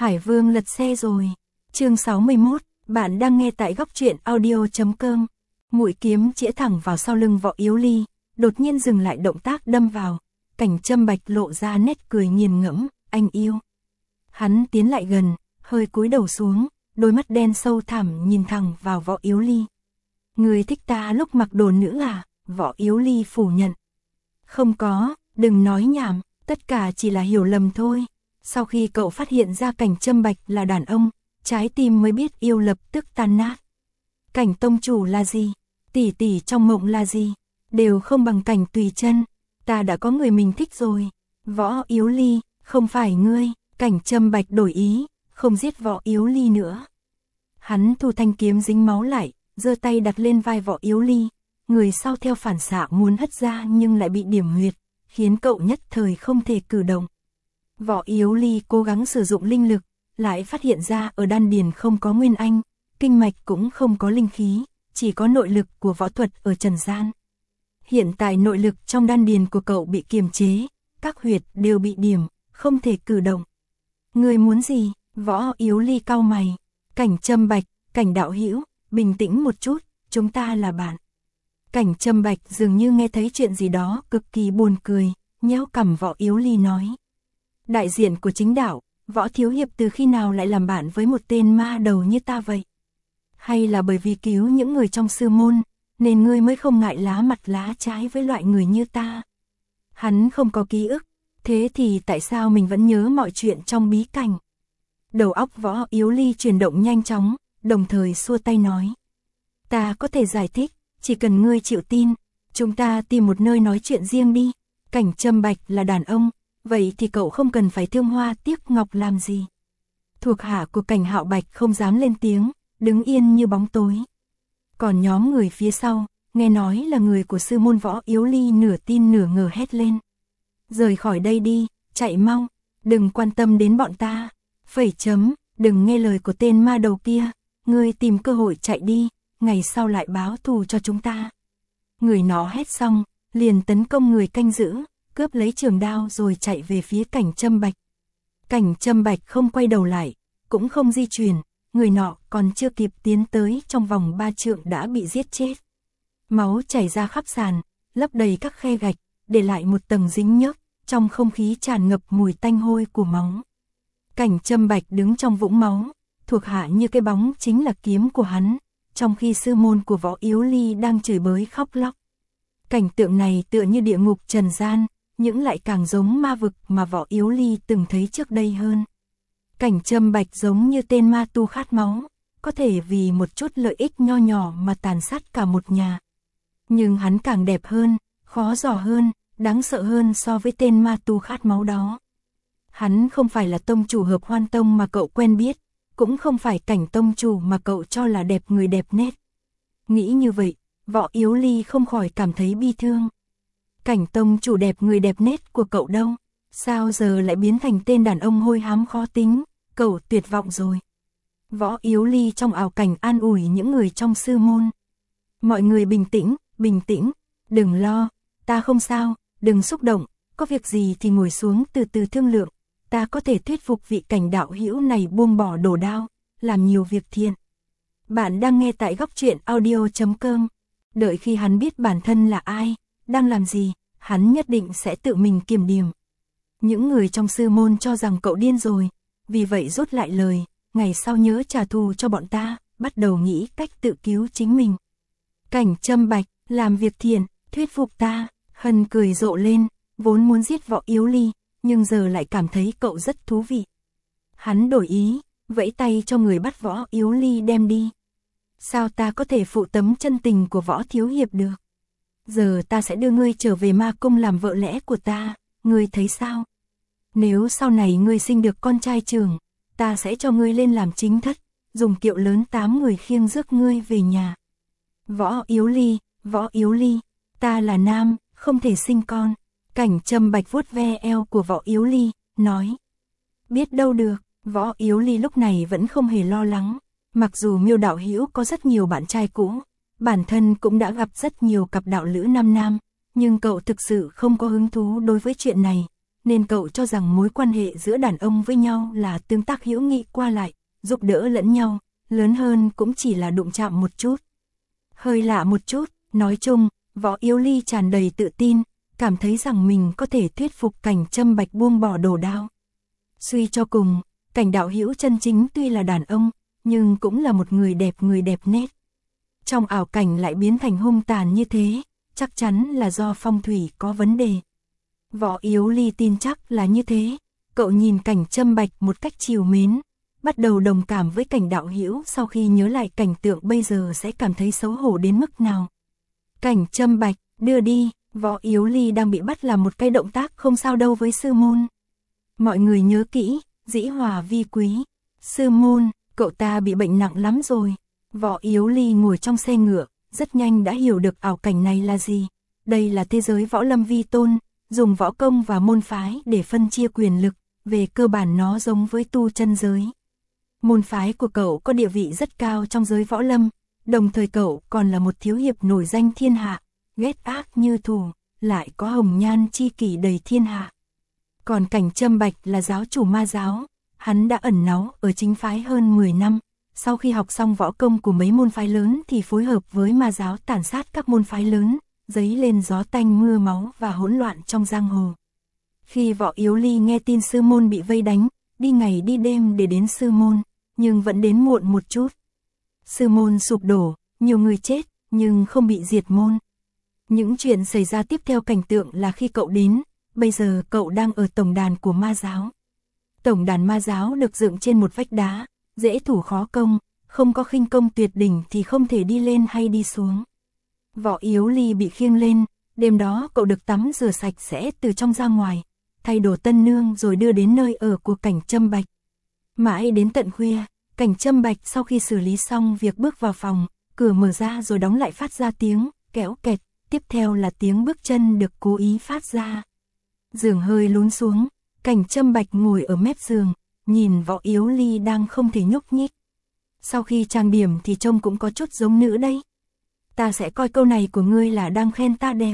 Hải Vương lật xe rồi. Chương 61, bạn đang nghe tại góc truyện audio.com. Mũi kiếm chĩa thẳng vào sau lưng Võ Yếu Ly, đột nhiên dừng lại động tác đâm vào. Cảnh Châm Bạch lộ ra nét cười nghiền ngẫm, anh yêu. Hắn tiến lại gần, hơi cúi đầu xuống, đôi mắt đen sâu thẳm nhìn thẳng vào Võ Yếu Ly. Người thích ta lúc mặc đồ nữ à? Võ Yếu Ly phủ nhận. Không có, đừng nói nhảm, tất cả chỉ là hiểu lầm thôi. Sau khi cậu phát hiện ra Cảnh Châm Bạch là đàn ông, trái tim mới biết yêu lập tức tan nát. Cảnh tông chủ là gì? Tỷ tỷ trong mộng là gì? Đều không bằng Cảnh Tùy Chân. Ta đã có người mình thích rồi. Võ Yếu Ly, không phải ngươi. Cảnh Châm Bạch đổi ý, không giết Võ Yếu Ly nữa. Hắn thu thanh kiếm dính máu lại, giơ tay đặt lên vai Võ Yếu Ly. Người sau theo phản xạ muốn hất ra nhưng lại bị điểm huyệt, khiến cậu nhất thời không thể cử động. Võ Yếu Ly cố gắng sử dụng linh lực, lại phát hiện ra ở đan điền không có nguyên anh, kinh mạch cũng không có linh khí, chỉ có nội lực của võ thuật ở trần gian. Hiện tại nội lực trong đan điền của cậu bị kiềm chế, các huyệt đều bị điểm, không thể cử động. Ngươi muốn gì? Võ Yếu Ly cau mày. Cảnh Châm Bạch, Cảnh đạo hữu, bình tĩnh một chút, chúng ta là bạn. Cảnh Châm Bạch dường như nghe thấy chuyện gì đó cực kỳ buồn cười, nhéo cằm Võ Yếu Ly nói. Đại diện của chính đạo, Võ thiếu hiệp từ khi nào lại làm bạn với một tên ma đầu như ta vậy? Hay là bởi vì cứu những người trong sư môn, nên ngươi mới không ngại lá mặt lá trái với loại người như ta? Hắn không có ký ức, thế thì tại sao mình vẫn nhớ mọi chuyện trong bí cảnh? Đầu óc Võ Yếu Ly chuyển động nhanh chóng, đồng thời xua tay nói. Ta có thể giải thích, chỉ cần ngươi chịu tin, chúng ta tìm một nơi nói chuyện riêng đi. Cảnh Châm Bạch là đàn ông, vậy thì cậu không cần phải thương hoa tiếc ngọc làm gì. Thuộc hạ của Cảnh Hạo Bạch không dám lên tiếng, đứng yên như bóng tối. Còn nhóm người phía sau, nghe nói là người của sư môn Võ Yếu Ly nửa tin nửa ngờ hét lên. Rời khỏi đây đi, chạy mau, đừng quan tâm đến bọn ta. Phẩy chấm, đừng nghe lời của tên ma đầu kia, ngươi tìm cơ hội chạy đi, ngày sau lại báo thù cho chúng ta. Người nó hét xong, liền tấn công người canh giữ, cướp lấy trường đao rồi chạy về phía Cảnh Châm Bạch. Cảnh Châm Bạch không quay đầu lại, cũng không di chuyển, người nọ còn chưa kịp tiến tới trong vòng 3 trượng đã bị giết chết. Máu chảy ra khắp sàn, lấp đầy các khe gạch, để lại một tầng dính nhớp, trong không khí tràn ngập mùi tanh hôi của máu. Cảnh Châm Bạch đứng trong vũng máu, thuộc hạ như cái bóng chính là kiếm của hắn, trong khi sư môn của Võ Yếu Ly đang chửi bới khóc lóc. Cảnh tượng này tựa như địa ngục trần gian, nhưng lại càng giống ma vực mà Võ Yếu Ly từng thấy trước đây hơn. Cảnh Châm Bạch giống như tên ma tu khát máu, có thể vì một chút lợi ích nho nhỏ mà tàn sát cả một nhà. Nhưng hắn càng đẹp hơn, khó dò hơn, đáng sợ hơn so với tên ma tu khát máu đó. Hắn không phải là tông chủ Hợp Hoan Tông mà cậu quen biết, cũng không phải Cảnh tông chủ mà cậu cho là đẹp người đẹp nét. Nghĩ như vậy, Võ Yếu Ly không khỏi cảm thấy bi thương. Cảnh tông chủ đẹp người đẹp nét của cậu đâu? Sao giờ lại biến thành tên đàn ông hôi hám khó tính? Cậu tuyệt vọng rồi. Võ Yếu Ly trong ảo cảnh an ủi những người trong sư môn. Mọi người bình tĩnh, đừng lo, ta không sao, đừng xúc động, có việc gì thì ngồi xuống từ từ thương lượng. Ta có thể thuyết phục vị Cảnh đạo hữu này buông bỏ đồ đao, làm nhiều việc thiện. Bạn đang nghe tại góc truyện audio.com. Đợi khi hắn biết bản thân là ai, đang làm gì, hắn nhất định sẽ tự mình kiểm điểm. Những người trong sư môn cho rằng cậu điên rồi, vì vậy rút lại lời, ngày sau nhớ trả thù cho bọn ta, bắt đầu nghĩ cách tự cứu chính mình. Cảnh Châm Bạch, làm việc thiện, thuyết phục ta. Hân cười rộ lên, vốn muốn giết Võ Yếu Ly, nhưng giờ lại cảm thấy cậu rất thú vị. Hắn đổi ý, vẫy tay cho người bắt Võ Yếu Ly đem đi. Sao ta có thể phụ tấm chân tình của Võ thiếu hiệp được? Giờ ta sẽ đưa ngươi trở về ma cung làm vợ lẽ của ta, ngươi thấy sao? Nếu sau này ngươi sinh được con trai trưởng, ta sẽ cho ngươi lên làm chính thất, dùng kiệu lớn 8 người khiêng rước ngươi về nhà. Võ Yếu Ly, ta là nam, không thể sinh con. Cảnh Châm Bạch vuốt ve eo của Võ Yếu Ly, nói. Biết đâu được, Võ Yếu Ly lúc này vẫn không hề lo lắng. Mặc dù Miêu đạo hữu có rất nhiều bạn trai cũ, bản thân cũng đã gặp rất nhiều cặp đạo lữ nam nam, nhưng cậu thực sự không có hứng thú đối với chuyện này. nên cậu cho rằng mối quan hệ giữa đàn ông với nhau là tương tác hữu nghị qua lại, giúp đỡ lẫn nhau, lớn hơn cũng chỉ là đụng chạm một chút. Hơi lạ một chút, nói chung, Võ Yếu Ly tràn đầy tự tin, cảm thấy rằng mình có thể thuyết phục Cảnh Châm Bạch buông bỏ đồ đao. Suy cho cùng, Cảnh đạo hữu chân chính tuy là đàn ông, nhưng cũng là một người đẹp nét. Trong ảo cảnh lại biến thành hung tàn như thế, chắc chắn là do phong thủy có vấn đề. Võ Yếu Ly tin chắc là như thế, cậu nhìn Cảnh Châm Bạch một cách trìu mến, bắt đầu đồng cảm với Cảnh đạo hữu, sau khi nhớ lại cảnh tượng bây giờ sẽ cảm thấy xấu hổ đến mức nào. Cảnh Châm Bạch, đưa đi, Võ Yếu Ly đang bị bắt làm một cái động tác không sao đâu với sư môn. Mọi người nhớ kỹ, dĩ hòa vi quý. Sư môn, cậu ta bị bệnh nặng lắm rồi. Võ Yếu Ly ngồi trong xe ngựa, rất nhanh đã hiểu được ảo cảnh này là gì. Đây là thế giới võ lâm vi tôn, dùng võ công và môn phái để phân chia quyền lực, về cơ bản nó giống với tu chân giới. Môn phái của cậu có địa vị rất cao trong giới võ lâm, đồng thời cậu còn là một thiếu hiệp nổi danh thiên hạ, ghét ác như thù, lại có hồng nhan chi kỷ đầy thiên hạ. Còn Cảnh Châm Bạch là giáo chủ ma giáo, hắn đã ẩn náu ở chính phái hơn 10 năm, sau khi học xong võ công của mấy môn phái lớn thì phối hợp với ma giáo tàn sát các môn phái lớn, dấy lên gió tanh mưa máu và hỗn loạn trong giang hồ. Khi Võ Yếu Ly nghe tin sư môn bị vây đánh, đi ngày đi đêm để đến sư môn, nhưng vẫn đến muộn một chút. Sư môn sụp đổ, nhiều người chết, nhưng không bị diệt môn. Những chuyện xảy ra tiếp theo cảnh tượng là khi cậu đến, bây giờ cậu đang ở tổng đàn của ma giáo. Tổng đàn ma giáo được dựng trên một vách đá, dễ thủ khó công, không có khinh công tuyệt đỉnh thì không thể đi lên hay đi xuống. Võ Yếu Ly bị khiêng lên, đêm đó cậu được tắm rửa sạch sẽ từ trong ra ngoài, thay đồ tân nương rồi đưa đến nơi ở của Cảnh Châm Bạch. Mãi đến tận khuya, Cảnh Châm Bạch sau khi xử lý xong việc bước vào phòng, cửa mở ra rồi đóng lại phát ra tiếng kéo kẹt, tiếp theo là tiếng bước chân được cố ý phát ra. Giường hơi lún xuống, Cảnh Châm Bạch ngồi ở mép giường, nhìn Võ Yếu Ly đang không thể nhúc nhích. Sau khi trang điểm thì trông cũng có chút giống nữ đấy. Ta sẽ coi câu này của ngươi là đang khen ta đẹp.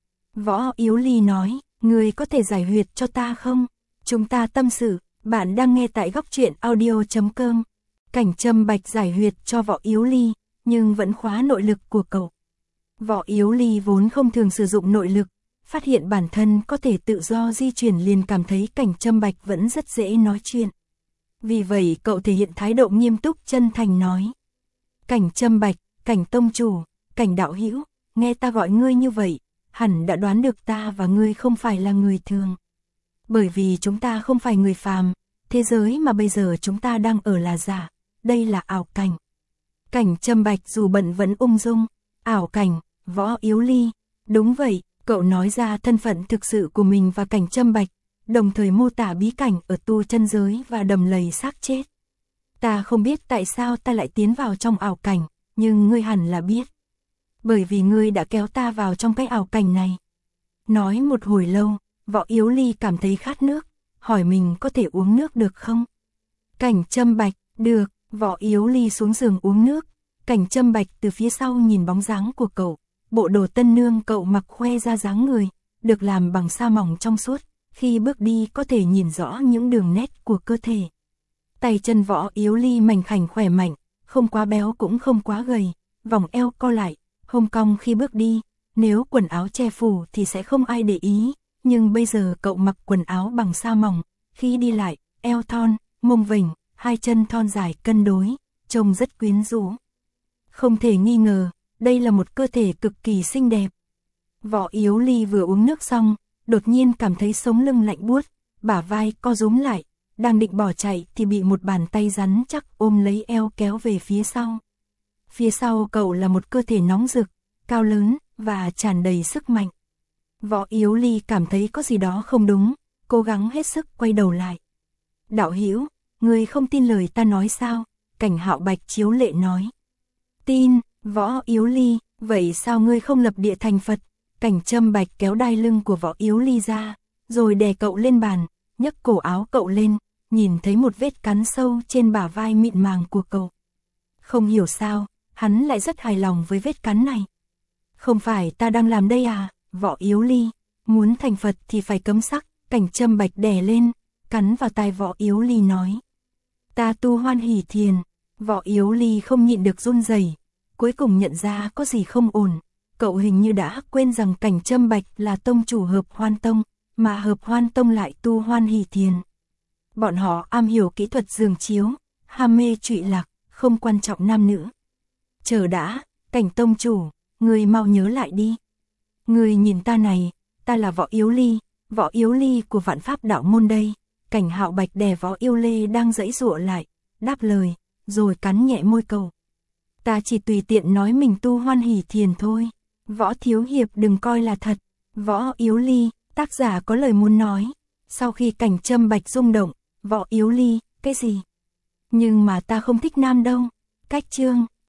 Võ Yếu Ly nói, ngươi có thể giải huyệt cho ta không? Chúng ta tâm sự, bạn đang nghe tại Góc Truyện Audio.com. Cảnh Châm Bạch giải huyệt cho Võ Yếu Ly, nhưng vẫn khóa nội lực của cậu. Võ Yếu Ly vốn không thường sử dụng nội lực, phát hiện bản thân có thể tự do di chuyển liền cảm thấy Cảnh Châm Bạch vẫn rất dễ nói chuyện. Vì vậy cậu thể hiện thái độ nghiêm túc chân thành nói. Cảnh Châm Bạch, Cảnh tông chủ, Cảnh đạo hữu, nghe ta gọi ngươi như vậy, hẳn đã đoán được ta và ngươi không phải là người thường. Bởi vì chúng ta không phải người phàm, thế giới mà bây giờ chúng ta đang ở là giả, đây là ảo cảnh. Cảnh Châm Bạch dù bận vẫn ung dung, ảo cảnh, Võ Yếu Ly, đúng vậy, cậu nói ra thân phận thực sự của mình và Cảnh Châm Bạch, đồng thời mô tả bí cảnh ở tu chân giới và đầm lầy xác chết. Ta không biết tại sao ta lại tiến vào trong ảo cảnh, nhưng ngươi hẳn là biết. Bởi vì ngươi đã kéo ta vào trong cái ảo cảnh này. Nói một hồi lâu, Võ Yếu Ly cảm thấy khát nước, hỏi mình có thể uống nước được không? Cảnh Châm Bạch, được, Võ Yếu Ly xuống giường uống nước. Cảnh Châm Bạch từ phía sau nhìn bóng dáng của cậu, bộ đồ tân nương cậu mặc khoe ra dáng người, được làm bằng sa mỏng trong suốt, khi bước đi có thể nhìn rõ những đường nét của cơ thể. Tay chân Võ Yếu Ly mảnh khảnh khỏe mạnh, không quá béo cũng không quá gầy, vòng eo co lại, hông cong khi bước đi, nếu quần áo che phủ thì sẽ không ai để ý, nhưng bây giờ cậu mặc quần áo bằng sa mỏng, khi đi lại, eo thon, mông vểnh, hai chân thon dài cân đối, trông rất quyến rũ. Không thể nghi ngờ, đây là một cơ thể cực kỳ xinh đẹp. Võ Yếu Ly vừa uống nước xong, đột nhiên cảm thấy sống lưng lạnh buốt, bả vai co rúm lại, đang định bỏ chạy thì bị một bàn tay rắn chắc ôm lấy eo kéo về phía sau. Phía sau cậu là một cơ thể nóng rực, cao lớn và tràn đầy sức mạnh. Võ Yếu Ly cảm thấy có gì đó không đúng, cố gắng hết sức quay đầu lại. Đạo hữu, ngươi không tin lời ta nói sao? Cảnh Hạo Bạch chiếu lệ nói. Tin, Võ Yếu Ly, vậy sao ngươi không lập địa thành Phật? Cảnh Châm Bạch kéo đai lưng của Võ Yếu Ly ra, rồi đè cậu lên bàn, nhấc cổ áo cậu lên, nhìn thấy một vết cắn sâu trên bả vai mịn màng của cậu. Không hiểu sao, hắn lại rất hài lòng với vết cắn này. Không phải ta đang làm đây à, Võ Yếu Ly, muốn thành Phật thì phải cấm sắc, Cảnh Châm Bạch đè lên, cắn vào tai Võ Yếu Ly nói. Ta tu Hoan Hỷ Thiền. Võ Yếu Ly không nhịn được run rẩy, cuối cùng nhận ra có gì không ổn. Cậu hình như đã quên rằng Cảnh Châm Bạch là tông chủ Hợp Hoan Tông, mà Hợp Hoan Tông lại tu Hoan Hỷ Thiền. Bọn họ am hiểu kỹ thuật giường chiếu, ham mê trụy lạc, không quan trọng nam nữ. Chờ đã, Cảnh tông chủ, người mau nhớ lại đi. Người nhìn ta này, ta là Võ Yếu Ly của Vạn Pháp Đạo Môn đây. Cảnh Hạo Bạch đè Võ Yêu Lê đang giãy giụa lại, đáp lời, rồi cắn nhẹ môi cầu. Ta chỉ tùy tiện nói mình tu Hoan Hỷ Thiền thôi. Võ thiếu hiệp đừng coi là thật. Võ Yếu Ly, tác giả có lời muốn nói. Sau khi Cảnh Châm Bạch rung động, Võ Yếu Ly, cái gì? Nhưng mà ta không thích nam đâu. Cách chương.